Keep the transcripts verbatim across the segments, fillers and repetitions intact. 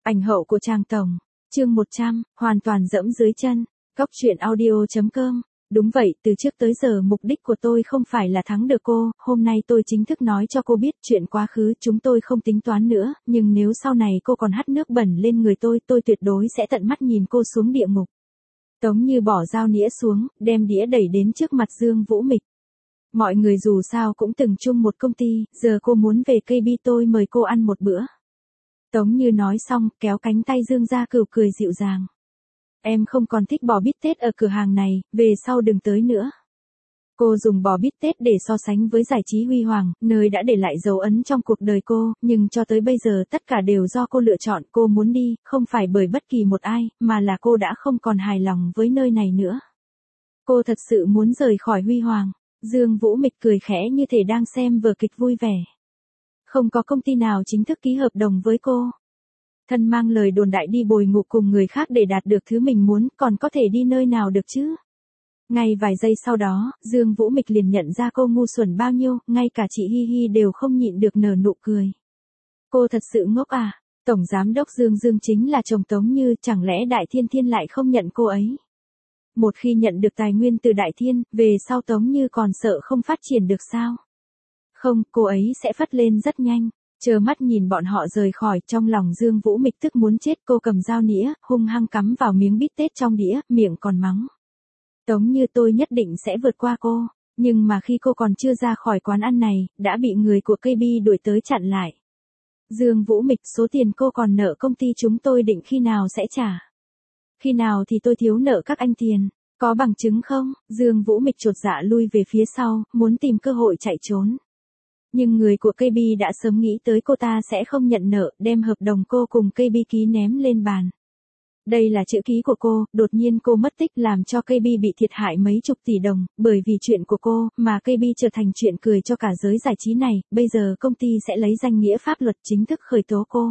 Ảnh hậu của Trang Tổng. Chương một trăm, hoàn toàn dẫm dưới chân. Góc truyện audio chấm com. Đúng vậy, từ trước tới giờ mục đích của tôi không phải là thắng được cô, hôm nay tôi chính thức nói cho cô biết chuyện quá khứ chúng tôi không tính toán nữa, nhưng nếu sau này cô còn hắt nước bẩn lên người tôi, tôi tuyệt đối sẽ tận mắt nhìn cô xuống địa ngục. Tống Như bỏ dao nĩa xuống, đem đĩa đẩy đến trước mặt Dương Vũ Mịch. Mọi người dù sao cũng từng chung một công ty, giờ cô muốn về ca bê tôi mời cô ăn một bữa. Tống Như nói xong, kéo cánh tay Dương Gia Cửu cười dịu dàng. Em không còn thích bò bít tết ở cửa hàng này, về sau đừng tới nữa. Cô dùng bò bít tết để so sánh với giải trí huy hoàng, nơi đã để lại dấu ấn trong cuộc đời cô, nhưng cho tới bây giờ tất cả đều do cô lựa chọn, cô muốn đi, không phải bởi bất kỳ một ai, mà là cô đã không còn hài lòng với nơi này nữa. Cô thật sự muốn rời khỏi huy hoàng. Dương Vũ Mịch cười khẽ như thể đang xem vở kịch vui vẻ. Không có công ty nào chính thức ký hợp đồng với cô. Thân mang lời đồn đại đi bồi ngủ cùng người khác để đạt được thứ mình muốn, còn có thể đi nơi nào được chứ? Ngay vài giây sau đó, Dương Vũ Mịch liền nhận ra cô ngu xuẩn bao nhiêu, ngay cả chị Hi Hi đều không nhịn được nở nụ cười. Cô thật sự ngốc à? Tổng giám đốc Dương Dương chính là chồng Tống Như, chẳng lẽ Đại Thiên Thiên lại không nhận cô ấy? Một khi nhận được tài nguyên từ Đại Thiên, về sau Tống Như còn sợ không phát triển được sao? Không, cô ấy sẽ phất lên rất nhanh. Chờ mắt nhìn bọn họ rời khỏi, trong lòng Dương Vũ Mịch tức muốn chết, cô cầm dao nĩa, hung hăng cắm vào miếng bít tết trong đĩa, miệng còn mắng. Tống Như tôi nhất định sẽ vượt qua cô, nhưng mà khi cô còn chưa ra khỏi quán ăn này, đã bị người của ca bê đuổi tới chặn lại. Dương Vũ Mịch, số tiền cô còn nợ công ty chúng tôi định khi nào sẽ trả? Khi nào thì tôi thiếu nợ các anh tiền? Có bằng chứng không? Dương Vũ Mịch chột dạ lui về phía sau, muốn tìm cơ hội chạy trốn. Nhưng người của ca bê đã sớm nghĩ tới cô ta sẽ không nhận nợ, đem hợp đồng cô cùng ca bê ký ném lên bàn. Đây là chữ ký của cô, đột nhiên cô mất tích làm cho ca bê bị thiệt hại mấy chục tỷ đồng, bởi vì chuyện của cô, mà ca bê trở thành chuyện cười cho cả giới giải trí này, bây giờ công ty sẽ lấy danh nghĩa pháp luật chính thức khởi tố cô.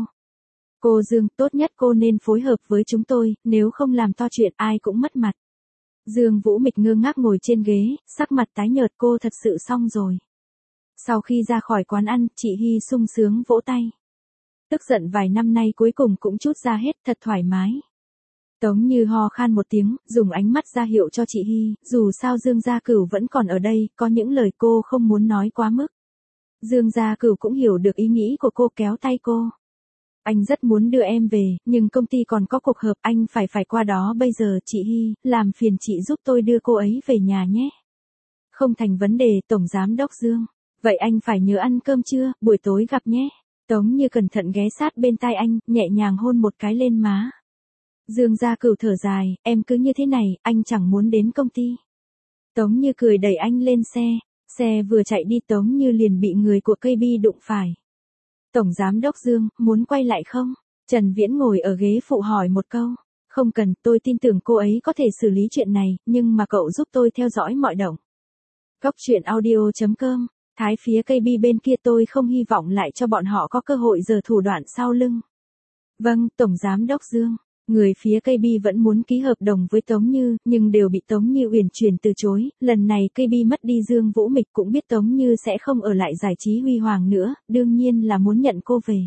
Cô Dương, tốt nhất cô nên phối hợp với chúng tôi, nếu không làm to chuyện ai cũng mất mặt. Dương Vũ Mịch ngơ ngác ngồi trên ghế, sắc mặt tái nhợt, cô thật sự xong rồi. Sau khi ra khỏi quán ăn, chị Hi sung sướng vỗ tay. Tức giận vài năm nay cuối cùng cũng trút ra hết, thật thoải mái. Tống Như ho khan một tiếng, dùng ánh mắt ra hiệu cho chị Hi, dù sao Dương Gia Cửu vẫn còn ở đây, có những lời cô không muốn nói quá mức. Dương Gia Cửu cũng hiểu được ý nghĩ của cô, kéo tay cô. Anh rất muốn đưa em về, nhưng công ty còn có cuộc họp, anh phải phải qua đó bây giờ. Chị Hi, làm phiền chị giúp tôi đưa cô ấy về nhà nhé. Không thành vấn đề, Tổng Giám đốc Dương. Vậy anh phải nhớ ăn cơm trưa, buổi tối gặp nhé. Tống Như cẩn thận ghé sát bên tai anh, nhẹ nhàng hôn một cái lên má. Dương Gia Cửu thở dài, em cứ như thế này, anh chẳng muốn đến công ty. Tống Như cười đẩy anh lên xe, xe vừa chạy đi Tống Như liền bị người của ca bê đụng phải. Tổng Giám đốc Dương, muốn quay lại không? Trần Viễn ngồi ở ghế phụ hỏi một câu. Không cần, tôi tin tưởng cô ấy có thể xử lý chuyện này, nhưng mà cậu giúp tôi theo dõi mọi động. Góc truyện audio chấm com. Thái phía ca bê bên kia tôi không hy vọng lại cho bọn họ có cơ hội giở thủ đoạn sau lưng. Vâng, Tổng Giám đốc Dương. Người phía ca bê vẫn muốn ký hợp đồng với Tống Như, nhưng đều bị Tống Như uyển chuyển từ chối. Lần này ca bê mất đi Dương Vũ Mịch cũng biết Tống Như sẽ không ở lại giải trí huy hoàng nữa, đương nhiên là muốn nhận cô về.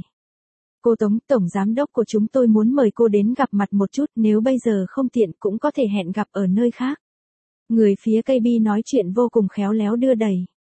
Cô Tống, Tổng Giám đốc của chúng tôi muốn mời cô đến gặp mặt một chút, nếu bây giờ không tiện cũng có thể hẹn gặp ở nơi khác. Người phía ca bê nói chuyện vô cùng khéo léo đưa đẩy.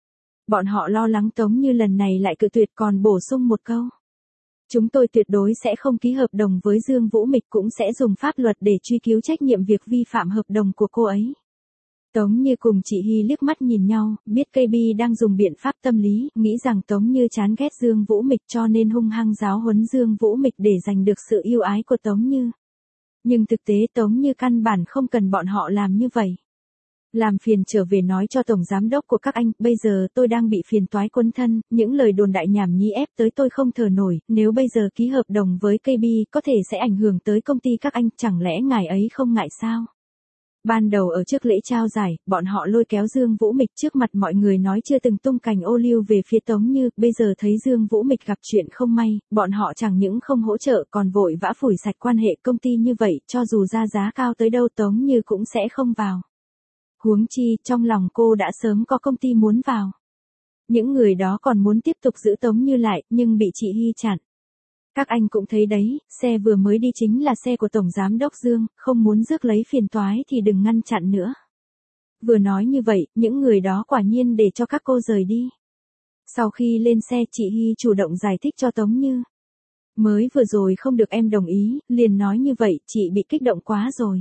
Bọn họ lo lắng Tống Như lần này lại cự tuyệt, còn bổ sung một câu. Chúng tôi tuyệt đối sẽ không ký hợp đồng với Dương Vũ Mịch, cũng sẽ dùng pháp luật để truy cứu trách nhiệm việc vi phạm hợp đồng của cô ấy. Tống Như cùng chị Hi liếc mắt nhìn nhau, biết ca bê đang dùng biện pháp tâm lý, nghĩ rằng Tống Như chán ghét Dương Vũ Mịch cho nên hung hăng giáo huấn Dương Vũ Mịch để giành được sự yêu ái của Tống Như. Nhưng thực tế Tống Như căn bản không cần bọn họ làm như vậy. Làm phiền trở về nói cho Tổng Giám đốc của các anh, bây giờ tôi đang bị phiền toái quấn thân, những lời đồn đại nhảm nhí ép tới tôi không thở nổi, nếu bây giờ ký hợp đồng với ca bê có thể sẽ ảnh hưởng tới công ty các anh, chẳng lẽ ngài ấy không ngại sao? Ban đầu ở trước lễ trao giải, bọn họ lôi kéo Dương Vũ Mịch trước mặt mọi người nói chưa từng tung cành ô liu về phía Tống Như, bây giờ thấy Dương Vũ Mịch gặp chuyện không may, bọn họ chẳng những không hỗ trợ còn vội vã phủi sạch quan hệ công ty như vậy, cho dù ra giá cao tới đâu Tống Như cũng sẽ không vào. Huống chi, trong lòng cô đã sớm có công ty muốn vào. Những người đó còn muốn tiếp tục giữ Tống Như lại, nhưng bị chị Hi chặn. Các anh cũng thấy đấy, xe vừa mới đi chính là xe của Tổng Giám Đốc Dương, không muốn rước lấy phiền toái thì đừng ngăn chặn nữa. Vừa nói như vậy, những người đó quả nhiên để cho các cô rời đi. Sau khi lên xe chị Hy chủ động giải thích cho Tống Như. Mới vừa rồi không được em đồng ý, liền nói như vậy, chị bị kích động quá rồi.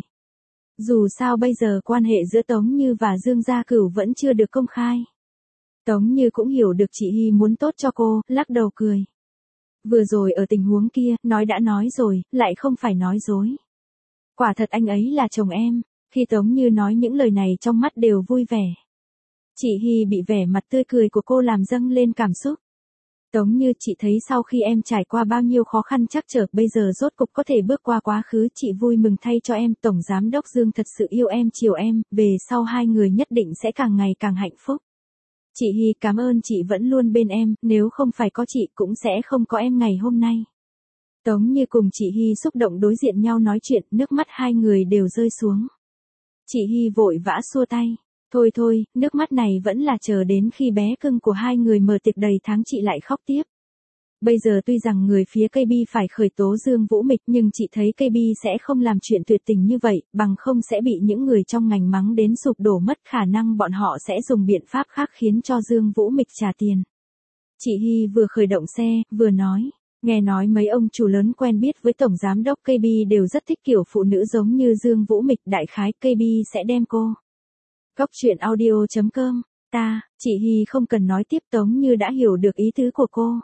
Dù sao bây giờ quan hệ giữa Tống Như và Dương Gia Cửu vẫn chưa được công khai. Tống Như cũng hiểu được chị Hy muốn tốt cho cô, lắc đầu cười. Vừa rồi ở tình huống kia, nói đã nói rồi, lại không phải nói dối. Quả thật anh ấy là chồng em, khi Tống Như nói những lời này trong mắt đều vui vẻ. Chị Hy bị vẻ mặt tươi cười của cô làm dâng lên cảm xúc. Tống Như, chị thấy sau khi em trải qua bao nhiêu khó khăn trắc trở, bây giờ rốt cục có thể bước qua quá khứ, chị vui mừng thay cho em. Tổng Giám Đốc Dương thật sự yêu em, chiều em, về sau hai người nhất định sẽ càng ngày càng hạnh phúc. Chị Hy, cảm ơn chị vẫn luôn bên em, nếu không phải có chị cũng sẽ không có em ngày hôm nay. Tống Như cùng chị Hy xúc động đối diện nhau nói chuyện, nước mắt hai người đều rơi xuống. Chị Hy vội vã xua tay. Thôi thôi, nước mắt này vẫn là chờ đến khi bé cưng của hai người mở tiệc đầy tháng chị lại khóc tiếp. Bây giờ tuy rằng người phía ca bê phải khởi tố Dương Vũ Mịch, nhưng chị thấy ca bê sẽ không làm chuyện tuyệt tình như vậy, bằng không sẽ bị những người trong ngành mắng đến sụp đổ mất, khả năng bọn họ sẽ dùng biện pháp khác khiến cho Dương Vũ Mịch trả tiền. Chị Hy vừa khởi động xe, vừa nói, nghe nói mấy ông chủ lớn quen biết với Tổng Giám Đốc ca bê đều rất thích kiểu phụ nữ giống như Dương Vũ Mịch, đại khái ca bê sẽ đem cô. Cóc truyện audio chấm com, ta, chị Hy không cần nói tiếp, Tống Như đã hiểu được ý tứ của cô.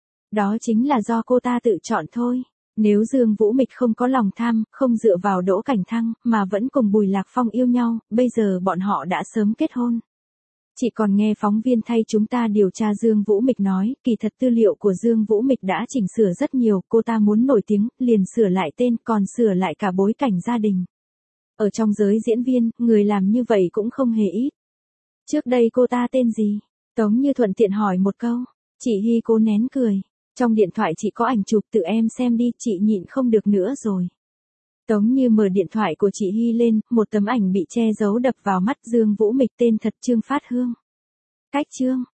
Đó chính là do cô ta tự chọn thôi. Nếu Dương Vũ Mịch không có lòng tham, không dựa vào Đỗ Cảnh Thăng, mà vẫn cùng Bùi Lạc Phong yêu nhau, bây giờ bọn họ đã sớm kết hôn. Chị còn nghe phóng viên thay chúng ta điều tra Dương Vũ Mịch nói, kỳ thật tư liệu của Dương Vũ Mịch đã chỉnh sửa rất nhiều, cô ta muốn nổi tiếng, liền sửa lại tên, còn sửa lại cả bối cảnh gia đình. Ở trong giới diễn viên, người làm như vậy cũng không hề ít. Trước đây cô ta tên gì? Tống Như thuận tiện hỏi một câu. Chị Hy cố nén cười. Trong điện thoại chị có ảnh chụp, tự em xem đi, chị nhịn không được nữa rồi. Tống Như mở điện thoại của chị Hy lên, một tấm ảnh bị che giấu đập vào mắt. Dương Vũ Mịch tên thật Trương Phát Hương. Cách Trương,